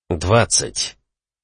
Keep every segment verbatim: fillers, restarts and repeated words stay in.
двадцать.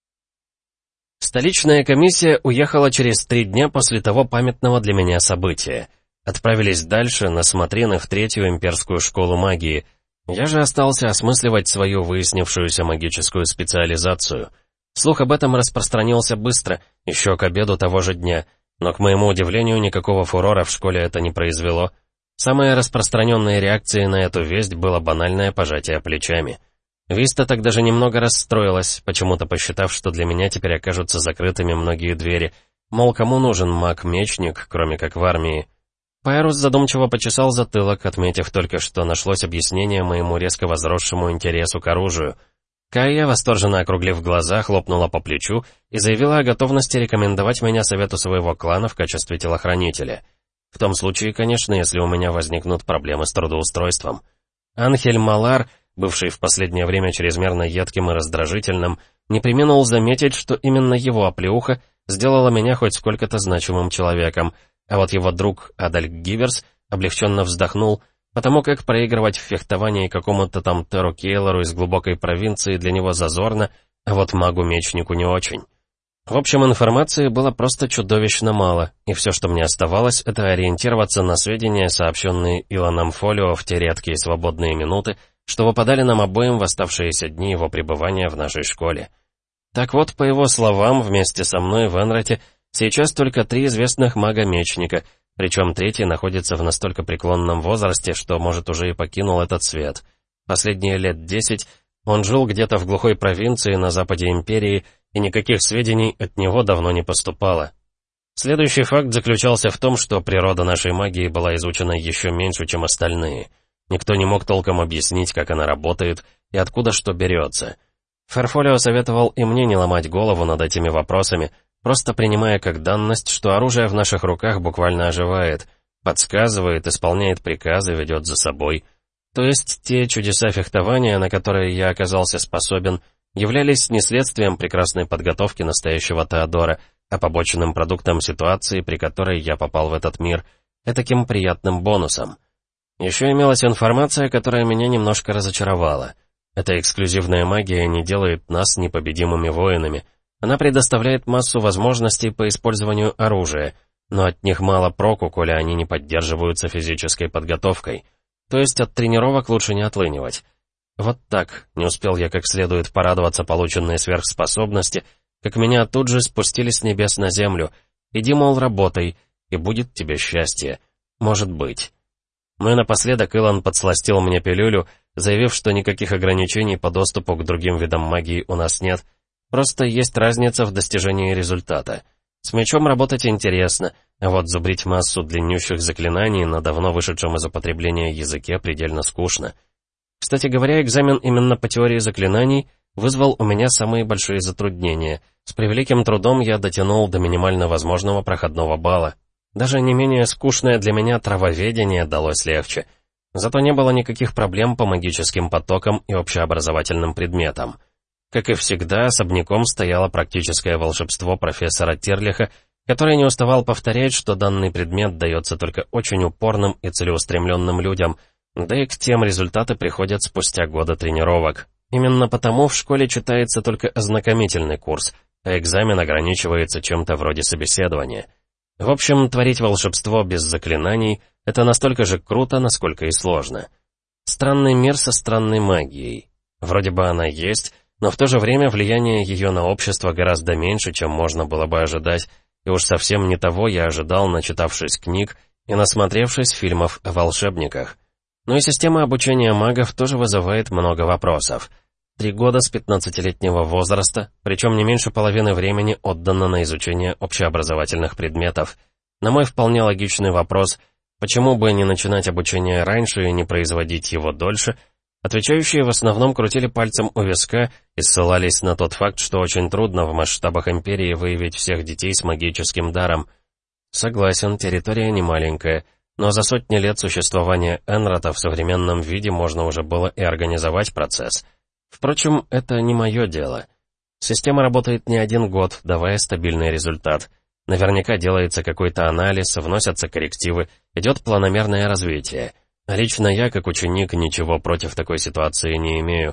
Столичная комиссия уехала через три дня после того памятного для меня события. Отправились дальше, на смотрины в третью имперскую школу магии. Я же остался осмысливать свою выяснившуюся магическую специализацию. Слух об этом распространился быстро, еще к обеду того же дня, но, к моему удивлению, никакого фурора в школе это не произвело. Самой распространенной реакцией на эту весть было банальное пожатие плечами. Виста так даже немного расстроилась, почему-то посчитав, что для меня теперь окажутся закрытыми многие двери. Мол, кому нужен маг-мечник, кроме как в армии? Пайрус задумчиво почесал затылок, отметив только, что нашлось объяснение моему резко возросшему интересу к оружию. Кая, восторженно округлив глаза, хлопнула по плечу и заявила о готовности рекомендовать меня совету своего клана в качестве телохранителя. В том случае, конечно, если у меня возникнут проблемы с трудоустройством. Анхель Малар, бывший в последнее время чрезмерно едким и раздражительным, не преминул заметить, что именно его оплеуха сделала меня хоть сколько-то значимым человеком, а вот его друг Адальк Гиверс облегченно вздохнул, потому как проигрывать в фехтовании какому-то там Теру Кейлору из глубокой провинции для него зазорно, а вот магу-мечнику не очень. В общем, информации было просто чудовищно мало, и все, что мне оставалось, это ориентироваться на сведения, сообщенные Илоном Фолио в те редкие свободные минуты, что выпадали нам обоим в оставшиеся дни его пребывания в нашей школе. Так вот, по его словам, вместе со мной в Энрате сейчас только три известных мага-мечника, причем третий находится в настолько преклонном возрасте, что, может, уже и покинул этот свет. Последние лет десять он жил где-то в глухой провинции на западе империи, и никаких сведений от него давно не поступало. Следующий факт заключался в том, что природа нашей магии была изучена еще меньше, чем остальные. Никто не мог толком объяснить, как она работает и откуда что берется. Ферфолио советовал и мне не ломать голову над этими вопросами, просто принимая как данность, что оружие в наших руках буквально оживает, подсказывает, исполняет приказы, ведет за собой. То есть те чудеса фехтования, на которые я оказался способен, являлись не следствием прекрасной подготовки настоящего Теодора, а побочным продуктом ситуации, при которой я попал в этот мир, этаким приятным бонусом. Еще имелась информация, которая меня немножко разочаровала. Эта эксклюзивная магия не делает нас непобедимыми воинами. Она предоставляет массу возможностей по использованию оружия, но от них мало проку, коли они не поддерживаются физической подготовкой. То есть от тренировок лучше не отлынивать. Вот так, не успел я как следует порадоваться полученной сверхспособности, как меня тут же спустили с небес на землю. Иди, мол, работай, и будет тебе счастье. Может быть. Ну и напоследок Илон подсластил мне пилюлю, заявив, что никаких ограничений по доступу к другим видам магии у нас нет, просто есть разница в достижении результата. С мечом работать интересно, а вот зубрить массу длиннющих заклинаний на давно вышедшем из употребления языке предельно скучно. Кстати говоря, экзамен именно по теории заклинаний вызвал у меня самые большие затруднения. С превеликим трудом я дотянул до минимально возможного проходного балла. Даже не менее скучное для меня травоведение далось легче. Зато не было никаких проблем по магическим потокам и общеобразовательным предметам. Как и всегда, особняком стояло практическое волшебство профессора Тирлиха, который не уставал повторять, что данный предмет дается только очень упорным и целеустремленным людям, да и к тем результаты приходят спустя годы тренировок. Именно потому в школе читается только ознакомительный курс, а экзамен ограничивается чем-то вроде собеседования. В общем, творить волшебство без заклинаний — это настолько же круто, насколько и сложно. Странный мир со странной магией. Вроде бы она есть, но в то же время влияние ее на общество гораздо меньше, чем можно было бы ожидать, и уж совсем не того я ожидал, начитавшись книг и насмотревшись фильмов о волшебниках. Но и система обучения магов тоже вызывает много вопросов. Три года с пятнадцатилетнего возраста, причем не меньше половины времени отдано на изучение общеобразовательных предметов. На мой вполне логичный вопрос, почему бы не начинать обучение раньше и не производить его дольше, отвечающие в основном крутили пальцем у виска и ссылались на тот факт, что очень трудно в масштабах империи выявить всех детей с магическим даром. Согласен, территория не маленькая, но за сотни лет существования Энрата в современном виде можно уже было и организовать процесс. Впрочем, это не мое дело. Система работает не один год, давая стабильный результат. Наверняка делается какой-то анализ, вносятся коррективы, идет планомерное развитие. А лично я, как ученик, ничего против такой ситуации не имею.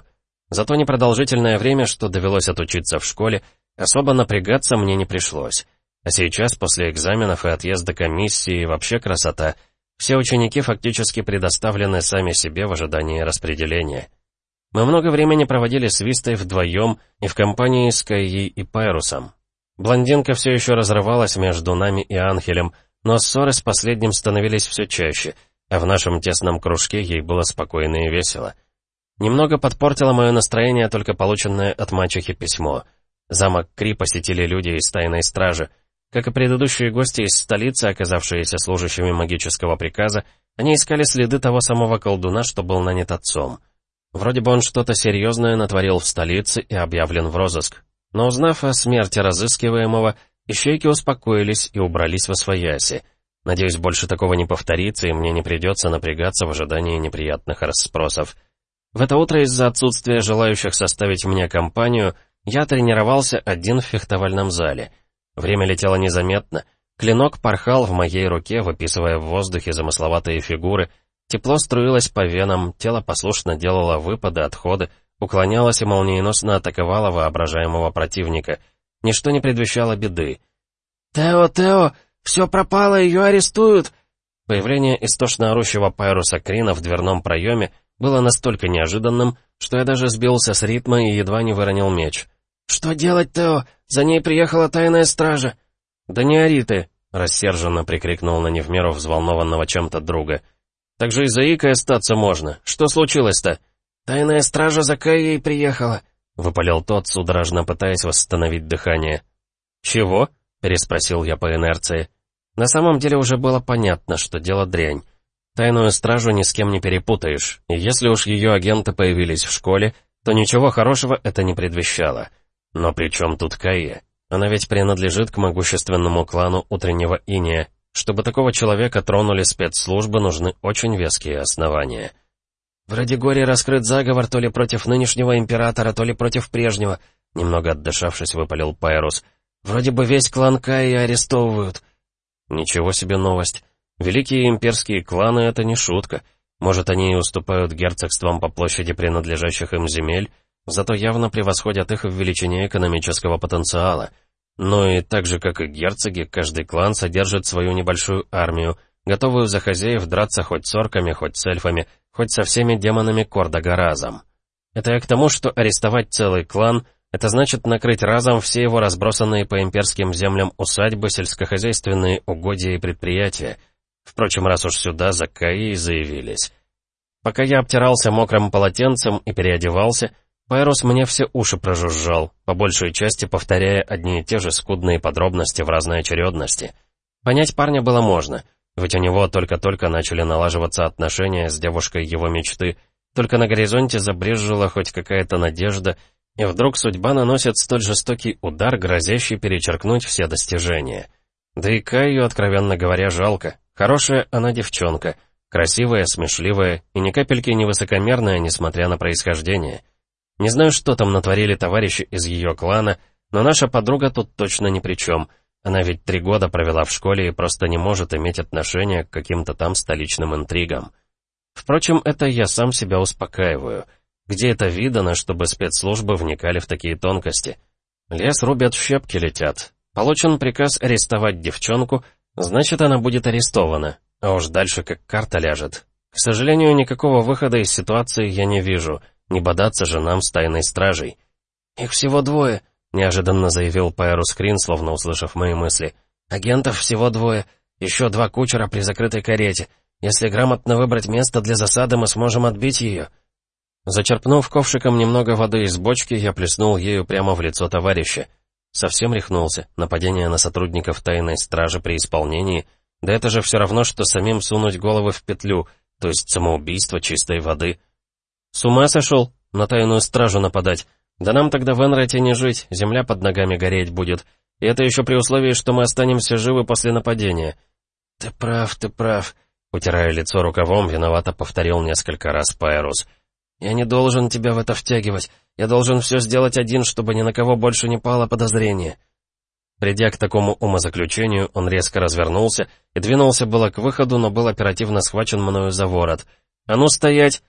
За то непродолжительное время, что довелось отучиться в школе, особо напрягаться мне не пришлось. А сейчас, после экзаменов и отъезда комиссии, вообще красота. Все ученики фактически предоставлены сами себе в ожидании распределения. Мы много времени проводили с Вистой вдвоем и в компании с Кайей и Пайрусом. Блондинка все еще разрывалась между нами и Анхелем, но ссоры с последним становились все чаще, а в нашем тесном кружке ей было спокойно и весело. Немного подпортило мое настроение только полученное от мачехи письмо. Замок Кри посетили люди из тайной стражи. Как и предыдущие гости из столицы, оказавшиеся служащими магического приказа, они искали следы того самого колдуна, что был нанят отцом. Вроде бы он что-то серьезное натворил в столице и объявлен в розыск. Но узнав о смерти разыскиваемого, ищейки успокоились и убрались восвояси. Надеюсь, больше такого не повторится, и мне не придется напрягаться в ожидании неприятных расспросов. В это утро из-за отсутствия желающих составить мне компанию, я тренировался один в фехтовальном зале. Время летело незаметно. Клинок порхал в моей руке, выписывая в воздухе замысловатые фигуры. Тепло струилось по венам, тело послушно делало выпады, отходы, уклонялось и молниеносно атаковало воображаемого противника. Ничто не предвещало беды. «Тео, Тео! Все пропало, ее арестуют!» Появление истошно орущего Пайруса Крина в дверном проеме было настолько неожиданным, что я даже сбился с ритма и едва не выронил меч. «Что делать, Тео? За ней приехала тайная стража!» «Да не ори ты!» — рассерженно прикрикнул на не в меру взволнованного чем-то друга. «Так же и заикой остаться можно. Что случилось-то?» «Тайная стража за Кайей приехала», — выпалил тот, судорожно пытаясь восстановить дыхание. «Чего?» — переспросил я по инерции. На самом деле уже было понятно, что дело дрянь. Тайную стражу ни с кем не перепутаешь, и если уж ее агенты появились в школе, то ничего хорошего это не предвещало. Но при чем тут Кайя? Она ведь принадлежит к могущественному клану Утреннего Иния. Чтобы такого человека тронули спецслужбы, нужны очень веские основания. «В Радигоре раскрыт заговор то ли против нынешнего императора, то ли против прежнего», немного отдышавшись, выпалил Пайрус. «Вроде бы весь клан Кайи арестовывают». Ничего себе новость. Великие имперские кланы — это не шутка. Может, они и уступают герцогствам по площади принадлежащих им земель, зато явно превосходят их в величине экономического потенциала. Но и так же, как и герцоги, каждый клан содержит свою небольшую армию, готовую за хозяев драться хоть с орками, хоть с эльфами, хоть со всеми демонами Кордага разом. Это я к тому, что арестовать целый клан — это значит накрыть разом все его разбросанные по имперским землям усадьбы, сельскохозяйственные угодья и предприятия. Впрочем, раз уж сюда за Кайей заявились. Пока я обтирался мокрым полотенцем и переодевался, Пайрус мне все уши прожужжал, по большей части повторяя одни и те же скудные подробности в разной очередности. Понять парня было можно, ведь у него только-только начали налаживаться отношения с девушкой его мечты, только на горизонте забрезжила хоть какая-то надежда, и вдруг судьба наносит столь жестокий удар, грозящий перечеркнуть все достижения. Да и Кайю, откровенно говоря, жалко. Хорошая она девчонка, красивая, смешливая и ни капельки не высокомерная, несмотря на происхождение. Не знаю, что там натворили товарищи из ее клана, но наша подруга тут точно ни при чем. Она ведь три года провела в школе и просто не может иметь отношения к каким-то там столичным интригам. Впрочем, это я сам себя успокаиваю. Где это видано, чтобы спецслужбы вникали в такие тонкости? Лес рубят, в щепки летят. Получен приказ арестовать девчонку, значит, она будет арестована. А уж дальше как карта ляжет. К сожалению, никакого выхода из ситуации я не вижу. Не бодаться же нам с тайной стражей. «Их всего двое», — неожиданно заявил Пайрус Крин, словно услышав мои мысли. «Агентов всего двое. Еще два кучера при закрытой карете. Если грамотно выбрать место для засады, мы сможем отбить ее». Зачерпнув ковшиком немного воды из бочки, я плеснул ею прямо в лицо товарища. Совсем рехнулся. Нападение на сотрудников тайной стражи при исполнении. Да это же все равно, что самим сунуть головы в петлю, то есть самоубийство чистой воды. «С ума сошел? На тайную стражу нападать? Да нам тогда в Энрете не жить, земля под ногами гореть будет. И это еще при условии, что мы останемся живы после нападения». «Ты прав, ты прав», — утирая лицо рукавом, виновато повторил несколько раз Пайрус. «Я не должен тебя в это втягивать. Я должен все сделать один, чтобы ни на кого больше не пало подозрение». Придя к такому умозаключению, он резко развернулся и двинулся было к выходу, но был оперативно схвачен мною за ворот. «А ну стоять!»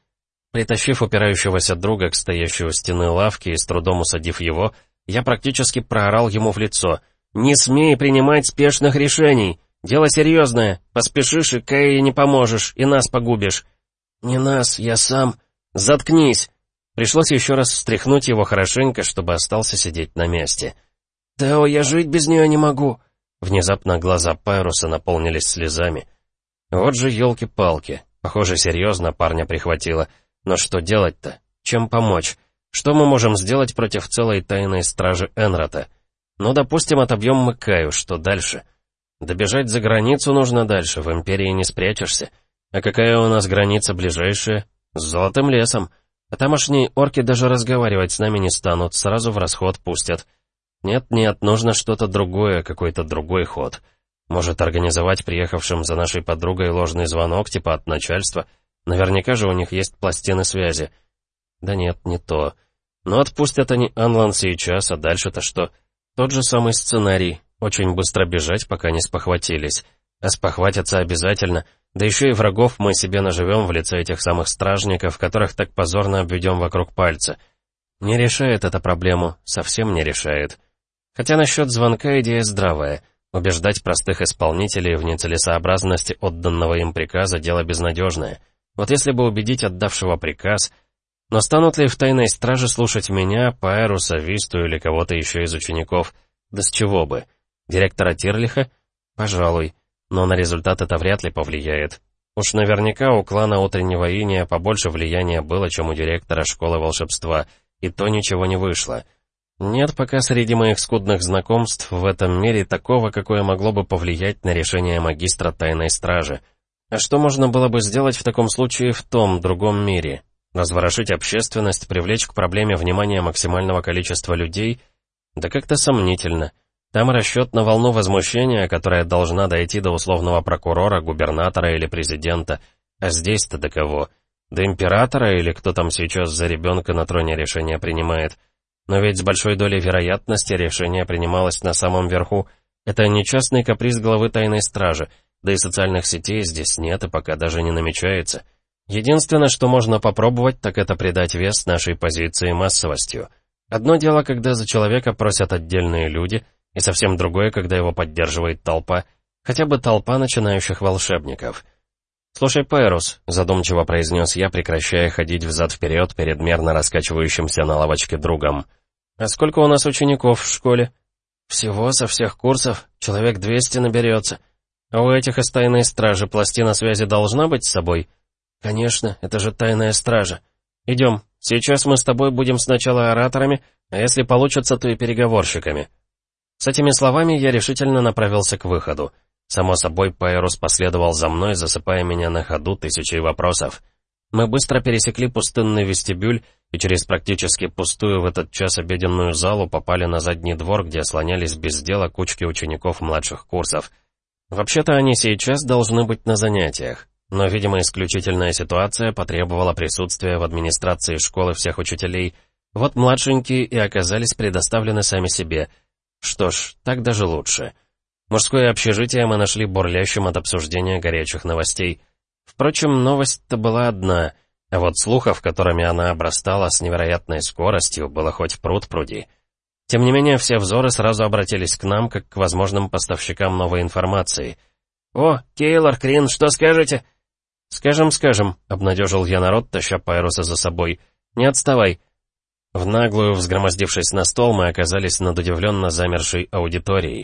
Притащив упирающегося друга к стоящей у стены лавке и с трудом усадив его, я практически проорал ему в лицо. «Не смей принимать спешных решений! Дело серьезное! Поспешишь, и Кае не поможешь, и нас погубишь!» «Не нас, я сам!» «Заткнись!» Пришлось еще раз встряхнуть его хорошенько, чтобы остался сидеть на месте. «Тео, я жить без нее не могу!» Внезапно глаза Пайруса наполнились слезами. Вот же елки-палки. Похоже, серьезно парня прихватило. Но что делать-то? Чем помочь? Что мы можем сделать против целой тайной стражи Энрата? Ну, допустим, отобьем мы Каю, что дальше? Добежать за границу нужно дальше, в Империи не спрячешься. А какая у нас граница ближайшая? С Золотым лесом. А тамошние орки даже разговаривать с нами не станут, сразу в расход пустят. Нет-нет, нужно что-то другое, какой-то другой ход. Может, организовать приехавшим за нашей подругой ложный звонок, типа от начальства? Наверняка же у них есть пластины связи. Да нет, не то. Но отпустят они Анлан сейчас, а дальше-то что? Тот же самый сценарий. Очень быстро бежать, пока не спохватились. А спохватятся обязательно. Да еще и врагов мы себе наживем в лице этих самых стражников, которых так позорно обведем вокруг пальца. Не решает это проблему, совсем не решает. Хотя насчет звонка идея здравая. Убеждать простых исполнителей в нецелесообразности отданного им приказа — дело безнадежное. Вот если бы убедить отдавшего приказ... Но станут ли в тайной страже слушать меня, Пайруса, Висту или кого-то еще из учеников? Да с чего бы? Директора Тирлиха? Пожалуй. Но на результат это вряд ли повлияет. Уж наверняка у клана Утреннего Иния побольше влияния было, чем у директора Школы Волшебства, и то ничего не вышло. Нет пока среди моих скудных знакомств в этом мире такого, какое могло бы повлиять на решение магистра Тайной Стражи. А что можно было бы сделать в таком случае в том, другом мире? Разворошить общественность, привлечь к проблеме внимание максимального количества людей? Да как-то сомнительно. Там расчет на волну возмущения, которая должна дойти до условного прокурора, губернатора или президента. А здесь-то до кого? До императора или кто там сейчас за ребенка на троне решение принимает? Но ведь с большой долей вероятности решение принималось на самом верху. Это не частный каприз главы Тайной Стражи, да и социальных сетей здесь нет и пока даже не намечается. Единственное, что можно попробовать, так это придать вес нашей позиции массовостью. Одно дело, когда за человека просят отдельные люди, и совсем другое, когда его поддерживает толпа, хотя бы толпа начинающих волшебников. «Слушай, Пайрус», — задумчиво произнес я, прекращая ходить взад-вперед перед мерно раскачивающимся на лавочке другом. «А сколько у нас учеников в школе?» «Всего со всех курсов человек двести наберется. А у этих из тайной стражи пластина связи должна быть с собой?» «Конечно, это же тайная стража. Идем, сейчас мы с тобой будем сначала ораторами, а если получится, то и переговорщиками». С этими словами я решительно направился к выходу. Само собой, Пайрус последовал за мной, засыпая меня на ходу тысячей вопросов. Мы быстро пересекли пустынный вестибюль и через практически пустую в этот час обеденную залу попали на задний двор, где слонялись без дела кучки учеников младших курсов. Вообще-то они сейчас должны быть на занятиях. Но, видимо, исключительная ситуация потребовала присутствия в администрации школы всех учителей. Вот младшенькие и оказались предоставлены сами себе. Что ж, так даже лучше. Мужское общежитие мы нашли бурлящим от обсуждения горячих новостей. Впрочем, новость-то была одна, а вот слухов, которыми она обрастала с невероятной скоростью, было хоть пруд пруди. Тем не менее, все взоры сразу обратились к нам, как к возможным поставщикам новой информации. «О, Кейлор, Крин, что скажете?» «Скажем, скажем», — обнадежил я народ, таща Пайруса за собой. «Не отставай». В наглую, взгромоздившись на стол, мы оказались над удивленно замершей аудиторией.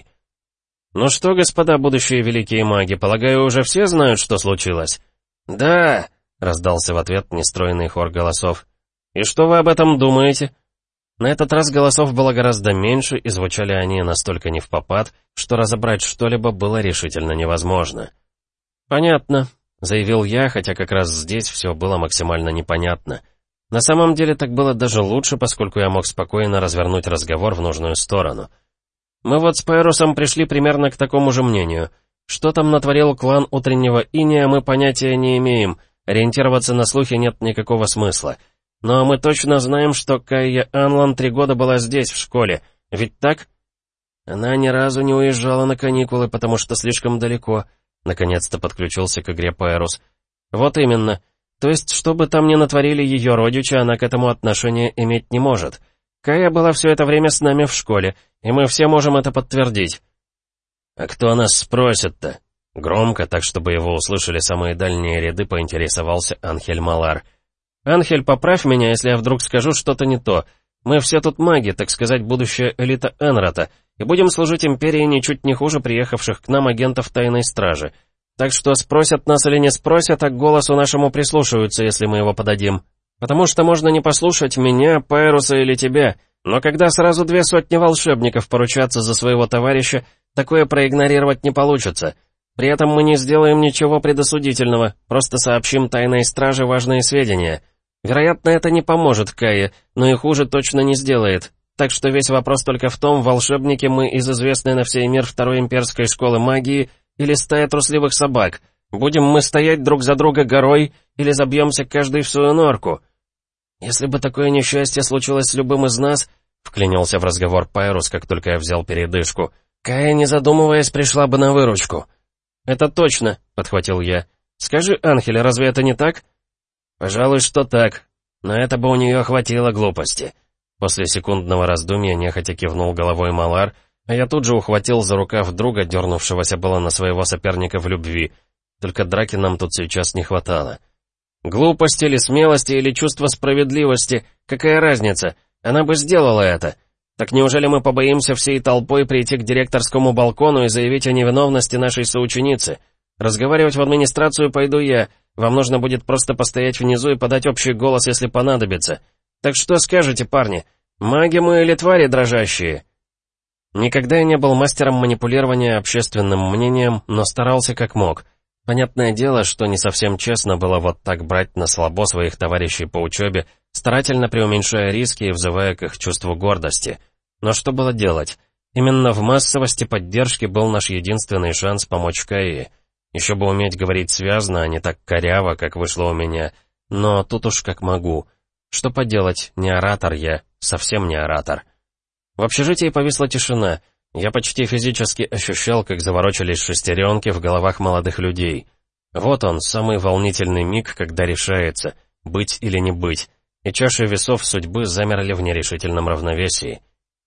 «Ну что, господа будущие великие маги, полагаю, уже все знают, что случилось?» «Да», — раздался в ответ нестройный хор голосов. «И что вы об этом думаете?» На этот раз голосов было гораздо меньше, и звучали они настолько невпопад, что разобрать что-либо было решительно невозможно. «Понятно», — заявил я, хотя как раз здесь все было максимально непонятно. На самом деле так было даже лучше, поскольку я мог спокойно развернуть разговор в нужную сторону. Мы вот с Пайрусом пришли примерно к такому же мнению. Что там натворил клан Утреннего Иния, мы понятия не имеем, ориентироваться на слухи нет никакого смысла. Но мы точно знаем, что Кайя Анлан три года была здесь, в школе, ведь так? Она ни разу не уезжала на каникулы, потому что слишком далеко. Наконец-то подключился к игре Пайрус. Вот именно. То есть, что бы там ни натворили ее родичи, она к этому отношения иметь не может. Кая была все это время с нами в школе, и мы все можем это подтвердить». «А кто нас спросит-то?» Громко, так чтобы его услышали самые дальние ряды, поинтересовался Анхель Малар. «Анхель, поправь меня, если я вдруг скажу что-то не то. Мы все тут маги, так сказать, будущая элита Энрата, и будем служить Империи ничуть не хуже приехавших к нам агентов Тайной Стражи. Так что спросят нас или не спросят, а к голосу нашему прислушаются, если мы его подадим. Потому что можно не послушать меня, Пайруса или тебя, но когда сразу две сотни волшебников поручатся за своего товарища, такое проигнорировать не получится. При этом мы не сделаем ничего предосудительного, просто сообщим Тайной Страже важные сведения. Вероятно, это не поможет Кае, но и хуже точно не сделает. Так что весь вопрос только в том, волшебники мы из известной на всей мир Второй имперской школы магии или стая трусливых собак. Будем мы стоять друг за друга горой или забьемся каждый в свою норку. Если бы такое несчастье случилось с любым из нас, вклинился в разговор Пайрус, как только я взял передышку, Кая, не задумываясь, пришла бы на выручку. «Это точно», — подхватил я. «Скажи, Анхель, разве это не так?» «Пожалуй, что так. Но это бы у нее хватило глупости». После секундного раздумья нехотя кивнул головой Малар, а я тут же ухватил за рукав друга, дернувшегося было на своего соперника в любви. Только драки нам тут сейчас не хватало. «Глупости или смелости, или чувство справедливости, какая разница? Она бы сделала это. Так неужели мы побоимся всей толпой прийти к директорскому балкону и заявить о невиновности нашей соученицы? Разговаривать в администрацию пойду я, вам нужно будет просто постоять внизу и подать общий голос, если понадобится. Так что скажете, парни, маги мы или твари дрожащие?» Никогда я не был мастером манипулирования общественным мнением, но старался как мог. Понятное дело, что не совсем честно было вот так брать на слабо своих товарищей по учебе, старательно преуменьшая риски и взывая к их чувству гордости. Но что было делать? Именно в массовости поддержки был наш единственный шанс помочь Каи. Еще бы уметь говорить связно, а не так коряво, как вышло у меня. Но тут уж как могу. Что поделать, не оратор я, совсем не оратор. В общежитии повисла тишина. Я почти физически ощущал, как заворочились шестеренки в головах молодых людей. Вот он, самый волнительный миг, когда решается, быть или не быть, и чаши весов судьбы замерли в нерешительном равновесии.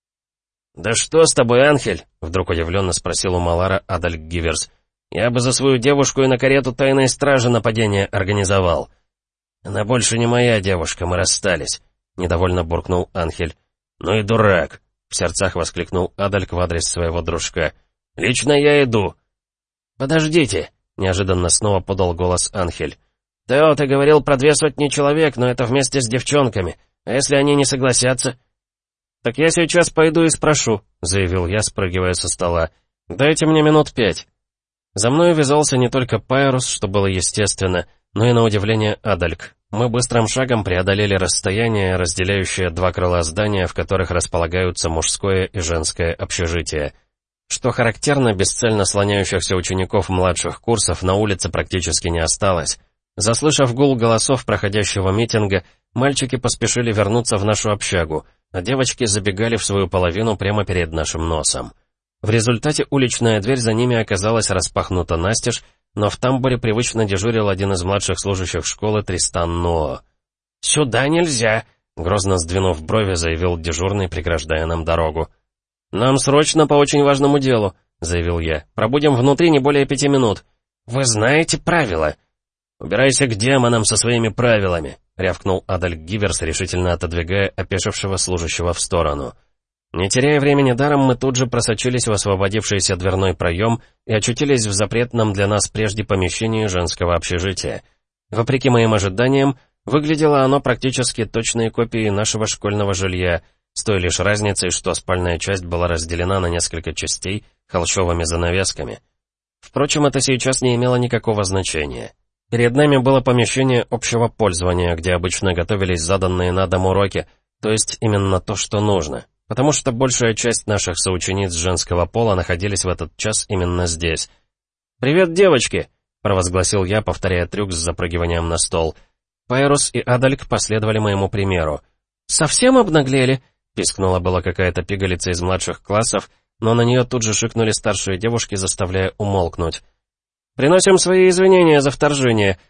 «Да что с тобой, Анхель?» — вдруг удивленно спросил у Малара Адальк Гиверс. «Я бы за свою девушку и на карету Тайной Стражи нападение организовал». «Она больше не моя девушка, мы расстались», — недовольно буркнул Анхель. «Ну и дурак», — в сердцах воскликнул Адальк в адрес своего дружка. «Лично я иду». «Подождите», — неожиданно снова подал голос Анхель. «Тео, ты говорил про две сотни человек, но это вместе с девчонками. А если они не согласятся?» «Так я сейчас пойду и спрошу», — заявил я, спрыгивая со стола. «Дайте мне минут пять». За мной вязался не только Пайрус, что было естественно, но и, на удивление, Адальк. Мы быстрым шагом преодолели расстояние, разделяющее два крыла здания, в которых располагаются мужское и женское общежитие. Что характерно, бесцельно слоняющихся учеников младших курсов на улице практически не осталось. Заслышав гул голосов проходящего митинга, мальчики поспешили вернуться в нашу общагу, а девочки забегали в свою половину прямо перед нашим носом. В результате уличная дверь за ними оказалась распахнута настежь, но в тамбуре привычно дежурил один из младших служащих школы Тристан Ноо. «Сюда нельзя!» — грозно сдвинув брови, заявил дежурный, преграждая нам дорогу. «Нам срочно по очень важному делу», — заявил я. «Пробудем внутри не более пяти минут». «Вы знаете правила». «Убирайся к демонам со своими правилами», — рявкнул Адальк Гиверс, решительно отодвигая опешившего служащего в сторону. Не теряя времени даром, мы тут же просочились в освободившийся дверной проем и очутились в запретном для нас прежде помещении женского общежития. Вопреки моим ожиданиям, выглядело оно практически точной копией нашего школьного жилья, с той лишь разницей, что спальная часть была разделена на несколько частей холщовыми занавесками. Впрочем, это сейчас не имело никакого значения. Перед нами было помещение общего пользования, где обычно готовились заданные на дом уроки, то есть именно то, что нужно. Потому что большая часть наших соучениц женского пола находились в этот час именно здесь. «Привет, девочки!» — провозгласил я, повторяя трюк с запрыгиванием на стол. Пайрус и Адальк последовали моему примеру. «Совсем обнаглели?» — пискнула была какая-то пигалица из младших классов, но на нее тут же шикнули старшие девушки, заставляя умолкнуть. «Приносим свои извинения за вторжение.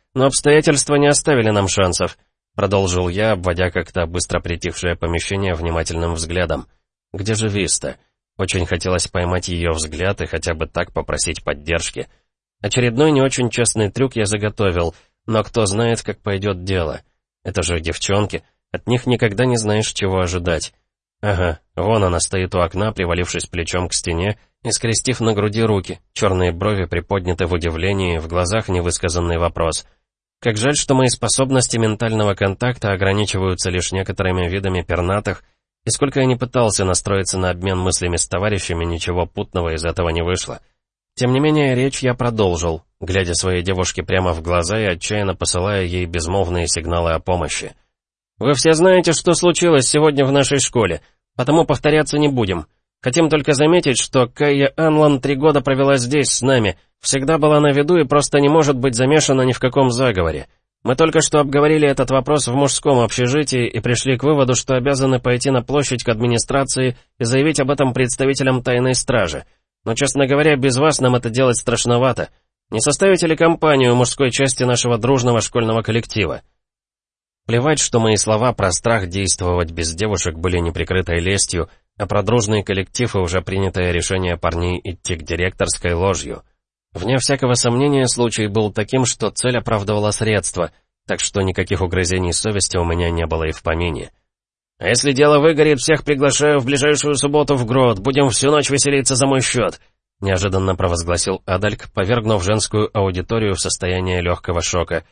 но обстоятельства не оставили нам шансов», — продолжил я, обводя как-то быстро притихшее помещение внимательным взглядом. «Где же Виста?» Очень хотелось поймать ее взгляд и хотя бы так попросить поддержки. Очередной не очень честный трюк я заготовил, но кто знает, как пойдет дело. Это же девчонки, от них никогда не знаешь, чего ожидать. Ага, вон она стоит у окна, привалившись плечом к стене и скрестив на груди руки, черные брови приподняты в удивлении, в глазах невысказанный вопрос. Как жаль, что мои способности ментального контакта ограничиваются лишь некоторыми видами пернатых, и сколько я не пытался настроиться на обмен мыслями с товарищами, ничего путного из этого не вышло. Тем не менее, речь я продолжил, глядя своей девушке прямо в глаза и отчаянно посылая ей безмолвные сигналы о помощи. «Вы все знаете, что случилось сегодня в нашей школе, потому повторяться не будем. Хотим только заметить, что Кайя Анлан три года провела здесь, с нами, всегда была на виду и просто не может быть замешана ни в каком заговоре. Мы только что обговорили этот вопрос в мужском общежитии и пришли к выводу, что обязаны пойти на площадь к администрации и заявить об этом представителям тайной стражи. Но, честно говоря, без вас нам это делать страшновато. Не составите ли компанию мужской части нашего дружного школьного коллектива?» Плевать, что мои слова про страх действовать без девушек были неприкрытой лестью, а про дружный коллектив и уже принятое решение парней идти к директорской ложью. Вне всякого сомнения, случай был таким, что цель оправдывала средства, так что никаких угрызений совести у меня не было и в помине. «А если дело выгорит, всех приглашаю в ближайшую субботу в Грот, будем всю ночь веселиться за мой счет», — неожиданно провозгласил Адальк, повергнув женскую аудиторию в состояние легкого шока.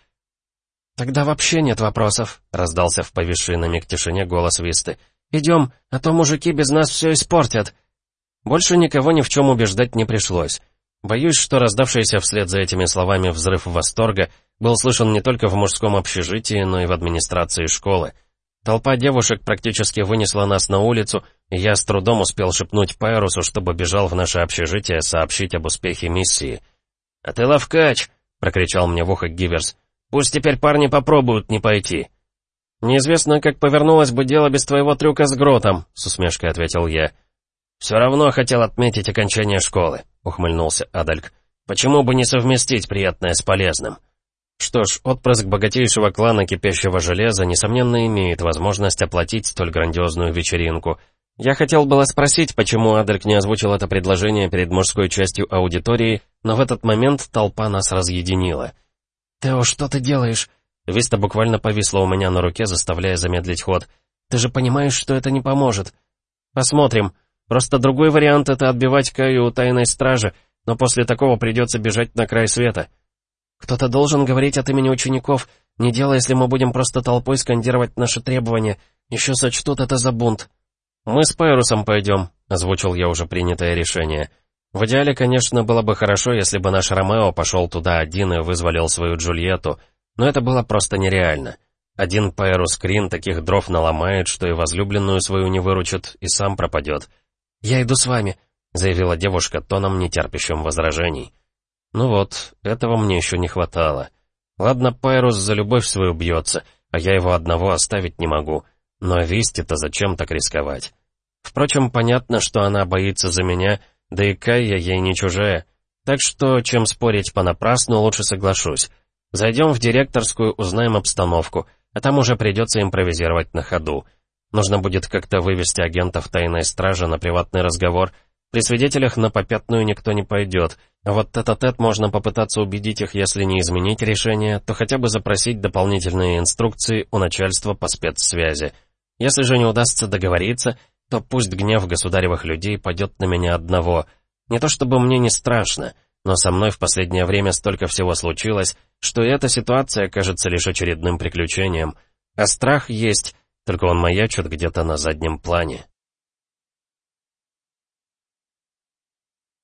«Тогда вообще нет вопросов», — раздался в повисшей на миг тишине голос Висты. «Идем, а то мужики без нас все испортят». Больше никого ни в чем убеждать не пришлось. Боюсь, что раздавшийся вслед за этими словами взрыв восторга был слышен не только в мужском общежитии, но и в администрации школы. Толпа девушек практически вынесла нас на улицу, и я с трудом успел шепнуть Пайрусу, чтобы бежал в наше общежитие сообщить об успехе миссии. «А ты ловкач!» — прокричал мне в ухо Гиверс. «Пусть теперь парни попробуют не пойти». «Неизвестно, как повернулось бы дело без твоего трюка с гротом», — с усмешкой ответил я. «Все равно хотел отметить окончание школы», — ухмыльнулся Адальк. «Почему бы не совместить приятное с полезным?» Что ж, отпрыск богатейшего клана Кипящего Железа, несомненно, имеет возможность оплатить столь грандиозную вечеринку. Я хотел было спросить, почему Адальк не озвучил это предложение перед мужской частью аудитории, но в этот момент толпа нас разъединила. «Тео, что ты делаешь?» Виста буквально повисла у меня на руке, заставляя замедлить ход. «Ты же понимаешь, что это не поможет». «Посмотрим. Просто другой вариант — это отбивать Каю у тайной стражи, но после такого придется бежать на край света». «Кто-то должен говорить от имени учеников. Не дело, если мы будем просто толпой скандировать наши требования. Еще сочтут это за бунт». «Мы с Пайрусом пойдем», — озвучил я уже принятое решение. В идеале, конечно, было бы хорошо, если бы наш Ромео пошел туда один и вызволил свою Джульетту, но это было просто нереально. Один Пайрус Крин таких дров наломает, что и возлюбленную свою не выручит, и сам пропадет. «Я иду с вами», — заявила девушка тоном, нетерпящим возражений. Ну вот, этого мне еще не хватало. Ладно, Пайрус за любовь свою бьется, а я его одного оставить не могу. Но Висте-то зачем так рисковать? Впрочем, понятно, что она боится за меня, да и Кайя ей не чужая. Так что, чем спорить понапрасну, лучше соглашусь. Зайдем в директорскую, узнаем обстановку, а там уже придется импровизировать на ходу. Нужно будет как-то вывести агентов тайной стражи на приватный разговор. При свидетелях на попятную никто не пойдет, а вот тет-а-тет можно попытаться убедить их, если не изменить решение, то хотя бы запросить дополнительные инструкции у начальства по спецсвязи. Если же не удастся договориться, то пусть гнев государевых людей падет на меня одного. Не то чтобы мне не страшно, но со мной в последнее время столько всего случилось, что и эта ситуация кажется лишь очередным приключением. А страх есть, только он маячит где-то на заднем плане.